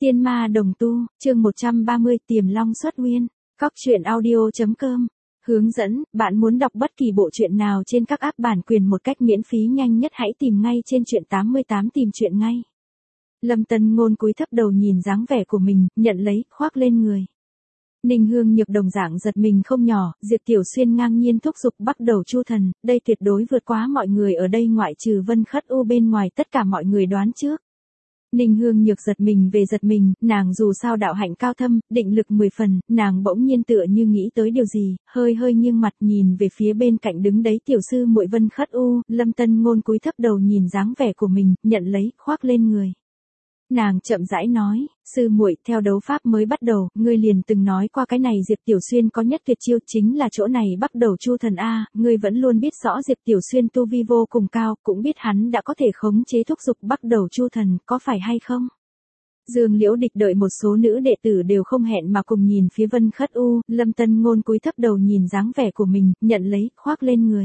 Tiên ma đồng tu, chương 130 Tiềm Long xuất nguyên, Cóc truyện audio.com. Hướng dẫn, bạn muốn đọc bất kỳ bộ truyện nào trên các app bản quyền một cách miễn phí nhanh nhất hãy tìm ngay trên truyện 88 tìm truyện ngay. Lâm Tân Ngôn cúi thấp đầu nhìn dáng vẻ của mình, nhận lấy, khoác lên người. Ninh Hương Nhược đồng dạng giật mình không nhỏ, Diệp Tiểu Xuyên ngang nhiên thúc giục bắt đầu Chu Thần, đây tuyệt đối vượt quá mọi người ở đây ngoại trừ Vân Khất U bên ngoài tất cả mọi người đoán trước. Ninh Hương Nhược giật mình về giật mình, nàng dù sao đạo hạnh cao thâm, định lực 10 phần, nàng bỗng nhiên tựa như nghĩ tới điều gì, hơi nghiêng mặt nhìn về phía bên cạnh đứng đấy tiểu sư muội Vân Khất U, Lâm Tân Ngôn cúi thấp đầu nhìn dáng vẻ của mình, nhận lấy, khoác lên người. Nàng chậm rãi nói, sư muội, theo đấu pháp mới bắt đầu, ngươi liền từng nói qua cái này Diệp Tiểu Xuyên có nhất tuyệt chiêu chính là chỗ này bắt đầu Chu Thần a, ngươi vẫn luôn biết rõ Diệp Tiểu Xuyên tu vi vô cùng cao, cũng biết hắn đã có thể khống chế thúc giục bắt đầu Chu Thần, có phải hay không? Dương Liễu Địch đợi một số nữ đệ tử đều không hẹn mà cùng nhìn phía Vân Khất U, Lâm Tân Ngôn cúi thấp đầu nhìn dáng vẻ của mình, nhận lấy, khoác lên người.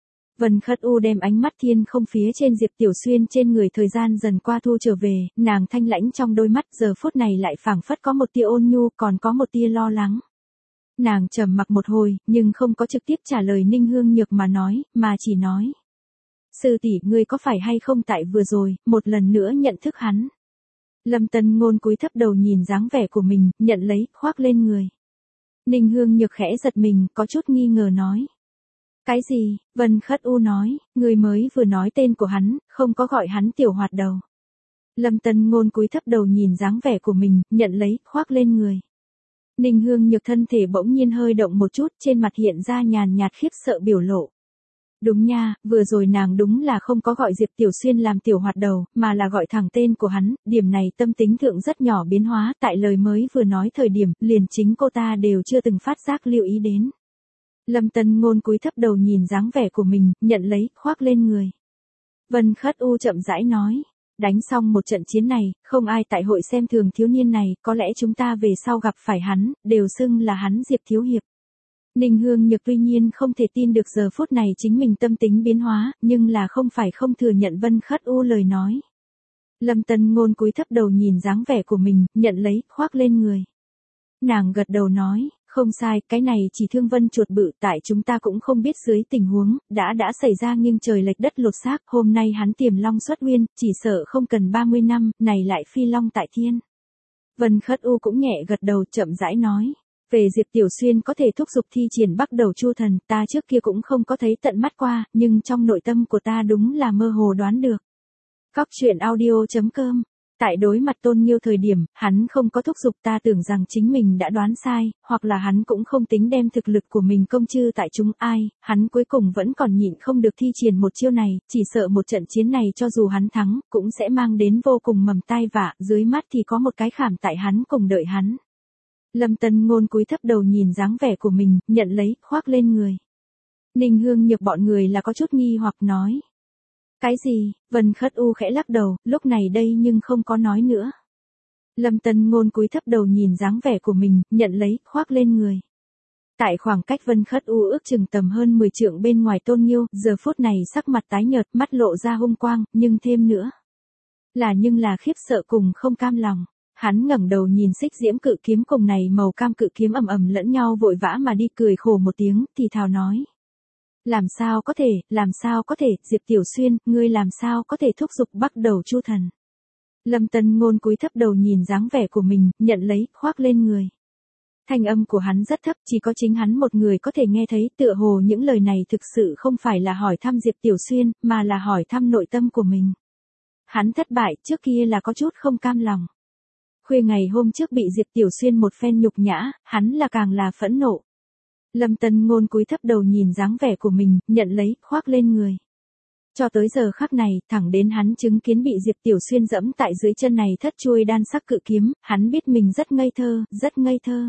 Vân Khất U đem ánh mắt thiên không phía trên Diệp Tiểu Xuyên trên người thời gian dần qua thu trở về, nàng thanh lãnh trong đôi mắt giờ phút này lại phảng phất có một tia ôn nhu còn có một tia lo lắng. Nàng trầm mặc một hồi, nhưng không có trực tiếp trả lời Ninh Hương Nhược mà nói, mà chỉ nói. Sư tỷ, ngươi có phải hay không tại vừa rồi, một lần nữa nhận thức hắn. Lâm Tân Ngôn cúi thấp đầu nhìn dáng vẻ của mình, nhận lấy, khoác lên người. Ninh Hương Nhược khẽ giật mình, có chút nghi ngờ nói. Cái gì? Vân Khất U nói, người mới vừa nói tên của hắn, không có gọi hắn tiểu hoạt đầu. Lâm Tân Ngôn cúi thấp đầu nhìn dáng vẻ của mình, nhận lấy, khoác lên người. Ninh Hương Nhược thân thể bỗng nhiên hơi động một chút, trên mặt hiện ra nhàn nhạt khiếp sợ biểu lộ. Đúng nha, vừa rồi nàng đúng là không có gọi Diệp Tiểu Xuyên làm tiểu hoạt đầu, mà là gọi thẳng tên của hắn, điểm này tâm tính thượng rất nhỏ biến hóa, tại lời mới vừa nói thời điểm, liền chính cô ta đều chưa từng phát giác lưu ý đến. Lâm Tân Ngôn cúi thấp đầu nhìn dáng vẻ của mình, nhận lấy, khoác lên người. Vân Khất U chậm rãi nói, đánh xong một trận chiến này, không ai tại hội xem thường thiếu niên này, có lẽ chúng ta về sau gặp phải hắn, đều xưng là hắn Diệp Thiếu Hiệp. Ninh Hương Nhược tuy nhiên không thể tin được giờ phút này chính mình tâm tính biến hóa, nhưng là không phải không thừa nhận Vân Khất U lời nói. Lâm Tân Ngôn cúi thấp đầu nhìn dáng vẻ của mình, nhận lấy, khoác lên người. Nàng gật đầu nói, không sai, cái này chỉ thương Vân chuột bự, tại chúng ta cũng không biết dưới tình huống, đã xảy ra nghiêng trời lệch đất lột xác, hôm nay hắn tiềm long xuất nguyên, chỉ sợ không cần 30 năm, này lại phi long tại thiên. Vân Khất U cũng nhẹ gật đầu chậm rãi nói, về Diệp Tiểu Xuyên có thể thúc giục thi triển bắt đầu Chu Thần, ta trước kia cũng không có thấy tận mắt qua, nhưng trong nội tâm của ta đúng là mơ hồ đoán được. Cóc truyện audio.com. Tại đối mặt Tôn Nghiêu thời điểm, hắn không có thúc giục, ta tưởng rằng chính mình đã đoán sai, hoặc là hắn cũng không tính đem thực lực của mình công chư tại chúng ai, hắn cuối cùng vẫn còn nhịn không được thi triển một chiêu này, chỉ sợ một trận chiến này cho dù hắn thắng, cũng sẽ mang đến vô cùng mầm tai vạ, dưới mắt thì có một cái khảm tại hắn cùng đợi hắn. Lâm Tân Ngôn cúi thấp đầu nhìn dáng vẻ của mình, nhận lấy, khoác lên người. Ninh Hương Nhược bọn người là có chút nghi hoặc nói. Cái gì? Vân Khất U khẽ lắc đầu, lúc này đây nhưng không có nói nữa. Lâm Tân Ngôn cúi thấp đầu nhìn dáng vẻ của mình, nhận lấy, khoác lên người. Tại khoảng cách Vân Khất U ước chừng tầm hơn 10 trượng bên ngoài Tôn Nghiêu, giờ phút này sắc mặt tái nhợt, mắt lộ ra hung quang, nhưng thêm nữa. Nhưng là khiếp sợ cùng không cam lòng. Hắn ngẩng đầu nhìn xích diễm cự kiếm cùng này màu cam cự kiếm ầm lẫn nhau vội vã mà đi cười khổ một tiếng, thì thào nói. Làm sao có thể, Diệp Tiểu Xuyên, ngươi làm sao có thể thúc giục bắt đầu Chu Thần. Lâm Tân Ngôn cúi thấp đầu nhìn dáng vẻ của mình, nhận lấy, khoác lên người. Thanh âm của hắn rất thấp, chỉ có chính hắn một người có thể nghe thấy, tựa hồ những lời này thực sự không phải là hỏi thăm Diệp Tiểu Xuyên, mà là hỏi thăm nội tâm của mình. Hắn thất bại, trước kia là có chút không cam lòng. Khuya ngày hôm trước bị Diệp Tiểu Xuyên một phen nhục nhã, hắn là càng là phẫn nộ. Lâm Tân Ngôn cúi thấp đầu nhìn dáng vẻ của mình, nhận lấy, khoác lên người. Cho tới giờ khắc này, thẳng đến hắn chứng kiến bị Diệp Tiểu Xuyên dẫm tại dưới chân này thất chuôi đan sắc cự kiếm, hắn biết mình rất ngây thơ.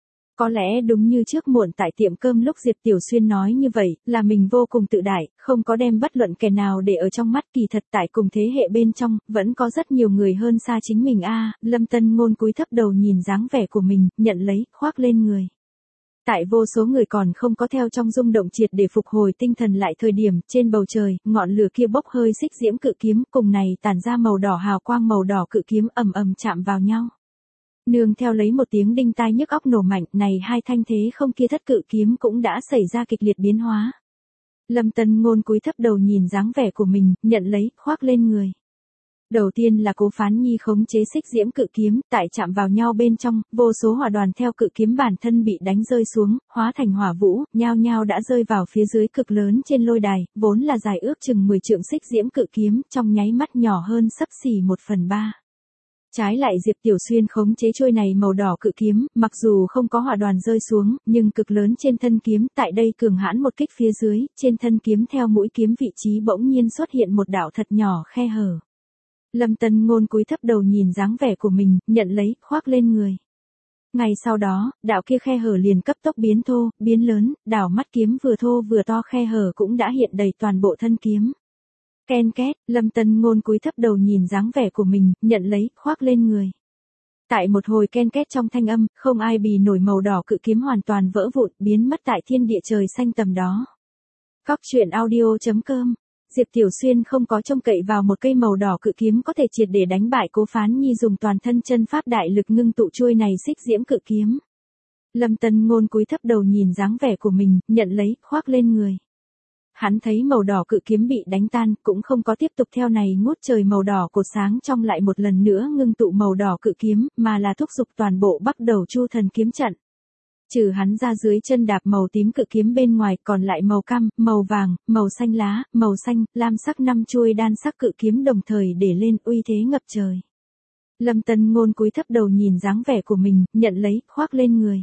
Có lẽ đúng như trước muộn tại tiệm cơm lúc Diệp Tiểu Xuyên nói như vậy, là mình vô cùng tự đại, không có đem bất luận kẻ nào để ở trong mắt, kỳ thật tại cùng thế hệ bên trong, vẫn có rất nhiều người hơn xa chính mình a. Lâm Tân Ngôn cúi thấp đầu nhìn dáng vẻ của mình, nhận lấy, khoác lên người. Tại vô số người còn không có theo trong rung động triệt để phục hồi tinh thần lại thời điểm, trên bầu trời, ngọn lửa kia bốc hơi xích diễm cự kiếm, cùng này tản ra màu đỏ hào quang màu đỏ cự kiếm ầm chạm vào nhau. Nương theo lấy một tiếng đinh tai nhức óc nổ mạnh, này hai thanh thế không kia thất cự kiếm cũng đã xảy ra kịch liệt biến hóa. Lâm Tân Ngôn cúi thấp đầu nhìn dáng vẻ của mình, nhận lấy, khoác lên người. Đầu tiên là Cố Phán Nhi khống chế xích diễm cự kiếm, tại chạm vào nhau bên trong, vô số hỏa đoàn theo cự kiếm bản thân bị đánh rơi xuống, hóa thành hỏa vũ, nhao nhao đã rơi vào phía dưới cực lớn trên lôi đài, vốn là dài ước chừng 10 trượng xích diễm cự kiếm, trong nháy mắt nhỏ hơn xấp xỉ 1/3. Trái lại Diệp Tiểu Xuyên khống chế trôi này màu đỏ cự kiếm, mặc dù không có hỏa đoàn rơi xuống, nhưng cực lớn trên thân kiếm, tại đây cường hãn một kích phía dưới, trên thân kiếm theo mũi kiếm vị trí bỗng nhiên xuất hiện một đạo thật nhỏ khe hở. Lâm Tân Ngôn cúi thấp đầu nhìn dáng vẻ của mình, nhận lấy, khoác lên người. Ngay sau đó, đạo kia khe hở liền cấp tốc biến thô, biến lớn, đảo mắt kiếm vừa thô vừa to khe hở cũng đã hiện đầy toàn bộ thân kiếm. Ken két, Lâm Tân Ngôn cúi thấp đầu nhìn dáng vẻ của mình, nhận lấy, khoác lên người. Tại một hồi ken két trong thanh âm, không ai bì nổi màu đỏ cự kiếm hoàn toàn vỡ vụn, biến mất tại thiên địa trời xanh tầm đó. Cóc truyện audio.com. Diệp Tiểu Xuyên không có trông cậy vào một cây màu đỏ cự kiếm có thể triệt để đánh bại Cố Phán Nhi dùng toàn thân chân pháp đại lực ngưng tụ chuôi này xích diễm cự kiếm. Lâm Tân Ngôn cúi thấp đầu nhìn dáng vẻ của mình, nhận lấy, khoác lên người. Hắn thấy màu đỏ cự kiếm bị đánh tan, cũng không có tiếp tục theo này ngút trời màu đỏ cột sáng trong lại một lần nữa ngưng tụ màu đỏ cự kiếm, mà là thúc giục toàn bộ Bắc Đầu Chu Thần kiếm trận. Trừ hắn ra dưới chân đạp màu tím cự kiếm bên ngoài, còn lại màu cam, màu vàng, màu xanh lá, màu xanh, lam sắc 5 chuôi đan sắc cự kiếm đồng thời để lên, uy thế ngập trời. Lâm Tân Ngôn cúi thấp đầu nhìn dáng vẻ của mình, nhận lấy, khoác lên người.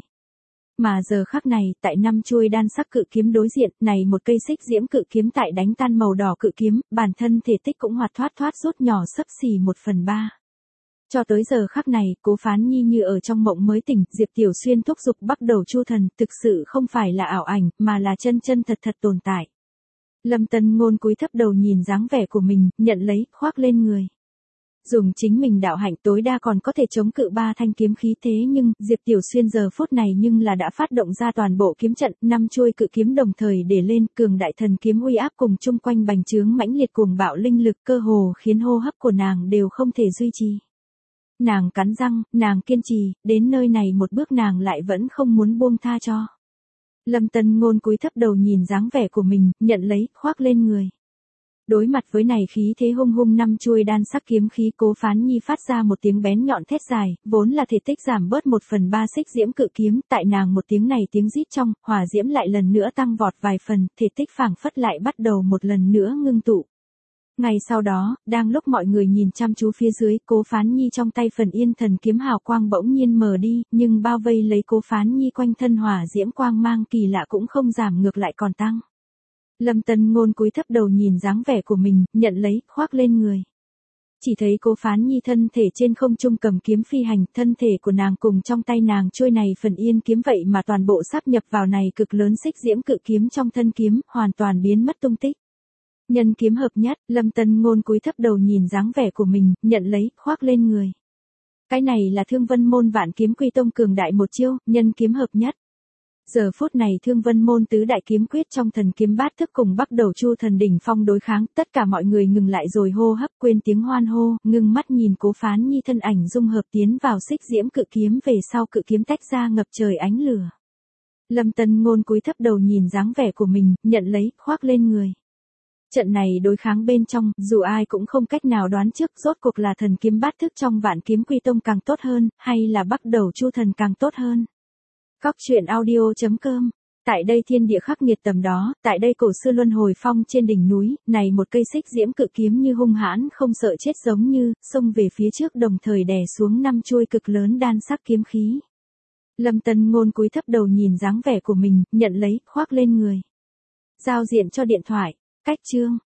Mà giờ khắc này, tại 5 chuôi đan sắc cự kiếm đối diện, này một cây xích diễm cự kiếm tại đánh tan màu đỏ cự kiếm, bản thân thể tích cũng hoạt thoát rút nhỏ xấp xỉ 1/3. Cho tới giờ khắc này, Cố Phán Nhi như ở trong mộng mới tỉnh, Diệp Tiểu Xuyên thúc giục Bắc Đầu Chu Thần, thực sự không phải là ảo ảnh, mà là chân chân thật tồn tại. Lâm Tân Ngôn cúi thấp đầu nhìn dáng vẻ của mình, nhận lấy, khoác lên người. Dùng chính mình đạo hạnh tối đa còn có thể chống cự 3 thanh kiếm khí, thế nhưng, Diệp Tiểu Xuyên giờ phút này nhưng là đã phát động ra toàn bộ kiếm trận, 5 chuôi cự kiếm đồng thời để lên, cường đại thần kiếm uy áp cùng chung quanh bành trướng mãnh liệt cuồng bạo linh lực, cơ hồ khiến hô hấp của nàng đều không thể duy trì. Nàng cắn răng, nàng kiên trì, đến nơi này một bước nàng lại vẫn không muốn buông tha cho. Lâm Tân Ngôn cúi thấp đầu nhìn dáng vẻ của mình, nhận lấy, khoác lên người. Đối mặt với này khí thế hung 5 chuôi đan sắc kiếm khí, Cố Phán Nhi phát ra một tiếng bén nhọn thét dài, vốn là thể tích giảm bớt 1/3 xích diễm cự kiếm, tại nàng một tiếng này tiếng rít trong, hỏa diễm lại lần nữa tăng vọt vài phần, thể tích phảng phất lại bắt đầu một lần nữa ngưng tụ. Ngày sau đó, đang lúc mọi người nhìn chăm chú phía dưới, Cố Phán Nhi trong tay phần yên thần kiếm hào quang bỗng nhiên mờ đi, nhưng bao vây lấy Cố Phán Nhi quanh thân hỏa diễm quang mang kỳ lạ cũng không giảm ngược lại còn tăng. Lâm Tân Ngôn cúi thấp đầu nhìn dáng vẻ của mình, nhận lấy, khoác lên người. Chỉ thấy Cố Phán Nhi thân thể trên không trung cầm kiếm phi hành, thân thể của nàng cùng trong tay nàng trôi này phần yên kiếm vậy mà toàn bộ sáp nhập vào này cực lớn xích diễm cự kiếm trong thân kiếm, hoàn toàn biến mất tung tích. Nhân kiếm hợp nhất, Lâm Tân Ngôn cúi thấp đầu nhìn dáng vẻ của mình, nhận lấy, khoác lên người. Cái này là Thương Vân môn Vạn Kiếm Quy Tông cường đại một chiêu, nhân kiếm hợp nhất. Giờ phút này Thương Vân môn tứ đại kiếm quyết trong thần kiếm bát thức cùng Bắc Đầu Chu Thần đỉnh phong đối kháng, tất cả mọi người ngừng lại rồi hô hấp, quên tiếng hoan hô, ngưng mắt nhìn Cố Phán Nhi thân ảnh dung hợp tiến vào xích diễm cự kiếm, về sau cự kiếm tách ra ngập trời ánh lửa. Lâm Tân Ngôn cúi thấp đầu nhìn dáng vẻ của mình, nhận lấy, khoác lên người. Trận này đối kháng bên trong, dù ai cũng không cách nào đoán trước rốt cuộc là thần kiếm bát thức trong Vạn Kiếm Quy Tông càng tốt hơn, hay là Bắc Đầu Chu Thần càng tốt hơn. Cóc truyện audio.com. Tại đây thiên địa khắc nghiệt tầm đó, tại đây cổ xưa luân hồi phong trên đỉnh núi, này một cây xích diễm cự kiếm như hung hãn không sợ chết giống như, xông về phía trước đồng thời đè xuống 5 chuôi cực lớn đan sắc kiếm khí. Lâm Tân Ngôn cúi thấp đầu nhìn dáng vẻ của mình, nhận lấy, khoác lên người. Giao diện cho điện thoại. Cách chương.